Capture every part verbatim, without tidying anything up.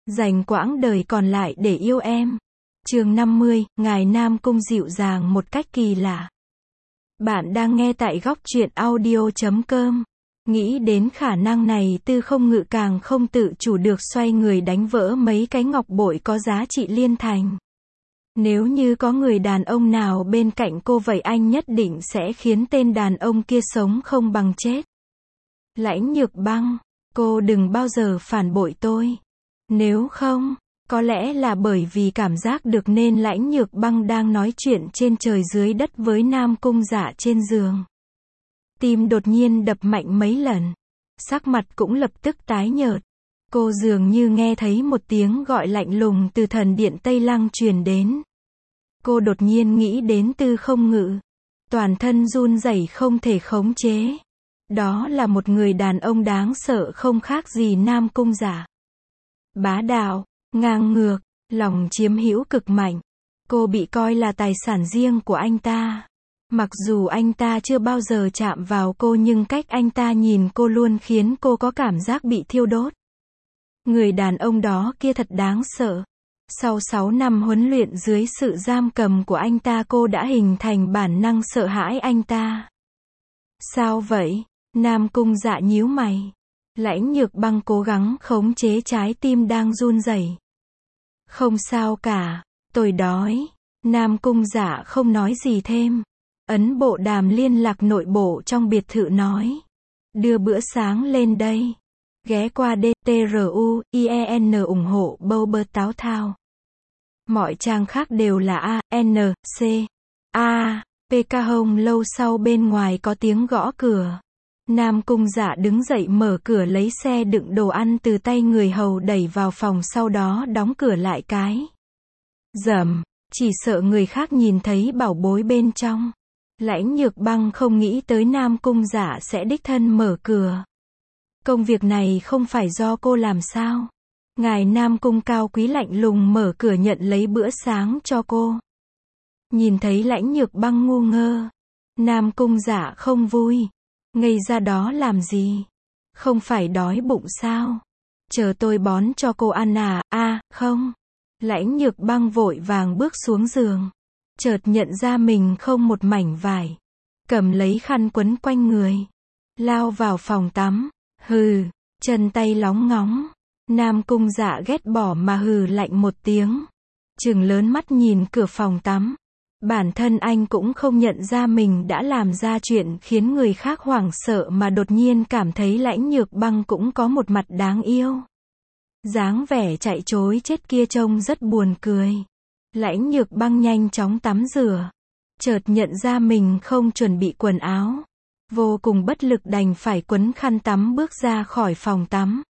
dành quãng đời còn lại để yêu em. Chương năm mươi, Ngài Nam Cung dịu dàng một cách kỳ lạ. Bạn đang nghe tại góc truyện audio chấm com. Nghĩ đến khả năng này, Tư Không Ngự càng không tự chủ được xoay người đánh vỡ mấy cái ngọc bội có giá trị liên thành. Nếu như có người đàn ông nào bên cạnh cô vậy anh nhất định sẽ khiến tên đàn ông kia sống không bằng chết. Lãnh Nhược Băng, cô đừng bao giờ phản bội tôi. Nếu không, có lẽ là bởi vì cảm giác được nên Lãnh Nhược Băng đang nói chuyện trên trời dưới đất với Nam Cung Dạ trên giường. Tim đột nhiên đập mạnh mấy lần. Sắc mặt cũng lập tức tái nhợt. Cô dường như nghe thấy một tiếng gọi lạnh lùng từ thần điện Tây Lăng truyền đến. Cô đột nhiên nghĩ đến Tư Không Ngự. Toàn thân run rẩy không thể khống chế. Đó là một người đàn ông đáng sợ không khác gì Nam Cung Dạ. Bá đạo, ngang ngược, lòng chiếm hữu cực mạnh. Cô bị coi là tài sản riêng của anh ta. Mặc dù anh ta chưa bao giờ chạm vào cô nhưng cách anh ta nhìn cô luôn khiến cô có cảm giác bị thiêu đốt. Người đàn ông đó kia thật đáng sợ. Sau sáu năm huấn luyện dưới sự giam cầm của anh ta, cô đã hình thành bản năng sợ hãi anh ta. Sao vậy? Nam Cung Dạ nhíu mày. Lãnh Nhược Băng cố gắng khống chế trái tim đang run rẩy. Không sao cả, tôi đói. Nam Cung Dạ không nói gì thêm. Ấn bộ đàm liên lạc nội bộ trong biệt thự nói. Đưa bữa sáng lên đây. Ghé qua D T R U I E N ủng hộ bâu bơ táo thao. Mọi trang khác đều là A, N, C, A, P K. Hồng lâu sau bên ngoài có tiếng gõ cửa. Nam Cung Dạ đứng dậy mở cửa lấy xe đựng đồ ăn từ tay người hầu đẩy vào phòng, sau đó đóng cửa lại cái. Dầm, chỉ sợ người khác nhìn thấy bảo bối bên trong. Lãnh Nhược Băng không nghĩ tới Nam Cung Dạ sẽ đích thân mở cửa. Công việc này không phải do cô làm sao? Ngài Nam Cung cao quý lạnh lùng mở cửa nhận lấy bữa sáng cho cô. Nhìn thấy Lãnh Nhược Băng ngu ngơ. Nam Cung Dạ không vui. Ngây ra đó làm gì? Không phải đói bụng sao? Chờ tôi bón cho cô ăn à? À, không. Lãnh Nhược Băng vội vàng bước xuống giường. Chợt nhận ra mình không một mảnh vải. Cầm lấy khăn quấn quanh người. Lao vào phòng tắm. Hừ, chân tay lóng ngóng. Nam Cung Dạ ghét bỏ mà hừ lạnh một tiếng. Trừng lớn mắt nhìn cửa phòng tắm. Bản thân anh cũng không nhận ra mình đã làm ra chuyện khiến người khác hoảng sợ mà đột nhiên cảm thấy Lãnh Nhược Băng cũng có một mặt đáng yêu. Dáng vẻ chạy trối chết kia trông rất buồn cười. Lãnh Nhược Băng nhanh chóng tắm rửa. Chợt nhận ra mình không chuẩn bị quần áo. Vô cùng bất lực đành phải quấn khăn tắm bước ra khỏi phòng tắm.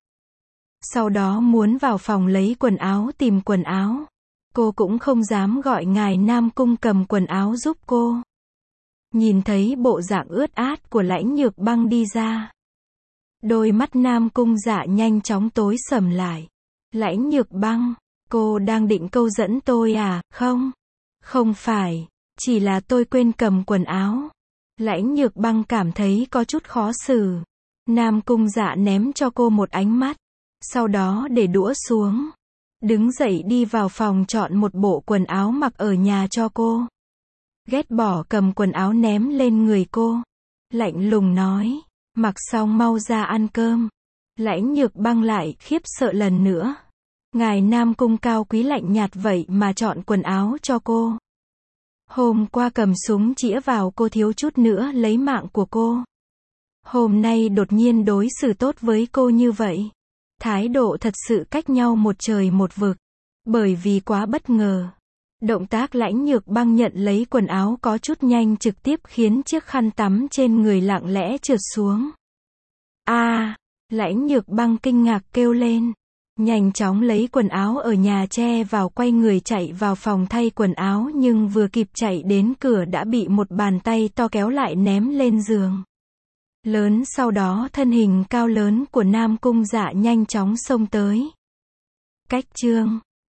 Sau đó muốn vào phòng lấy quần áo tìm quần áo. Cô cũng không dám gọi ngài Nam Cung cầm quần áo giúp cô. Nhìn thấy bộ dạng ướt át của Lãnh Nhược Băng đi ra. Đôi mắt Nam Cung Dạ nhanh chóng tối sầm lại. Lãnh Nhược Băng, cô đang định câu dẫn tôi à? Không. Không phải, chỉ là tôi quên cầm quần áo. Lãnh Nhược Băng cảm thấy có chút khó xử. Nam Cung Dạ ném cho cô một ánh mắt. Sau đó để đũa xuống. Đứng dậy đi vào phòng chọn một bộ quần áo mặc ở nhà cho cô. Ghét bỏ cầm quần áo ném lên người cô. Lạnh lùng nói. Mặc xong mau ra ăn cơm. Lãnh Nhược Băng lại khiếp sợ lần nữa. Ngài Nam Cung cao quý lạnh nhạt vậy mà chọn quần áo cho cô. Hôm qua cầm súng chĩa vào cô thiếu chút nữa lấy mạng của cô. Hôm nay đột nhiên đối xử tốt với cô như vậy. Thái độ thật sự cách nhau một trời một vực. Bởi vì quá bất ngờ. Động tác Lãnh Nhược Băng nhận lấy quần áo có chút nhanh trực tiếp khiến chiếc khăn tắm trên người lặng lẽ trượt xuống. A, à, Lãnh Nhược Băng kinh ngạc kêu lên. Nhanh chóng lấy quần áo ở nhà che vào, quay người chạy vào phòng thay quần áo, nhưng vừa kịp chạy đến cửa đã bị một bàn tay to kéo lại ném lên giường. Lớn sau đó thân hình cao lớn của Nam Cung Dạ nhanh chóng xông tới. Cách chương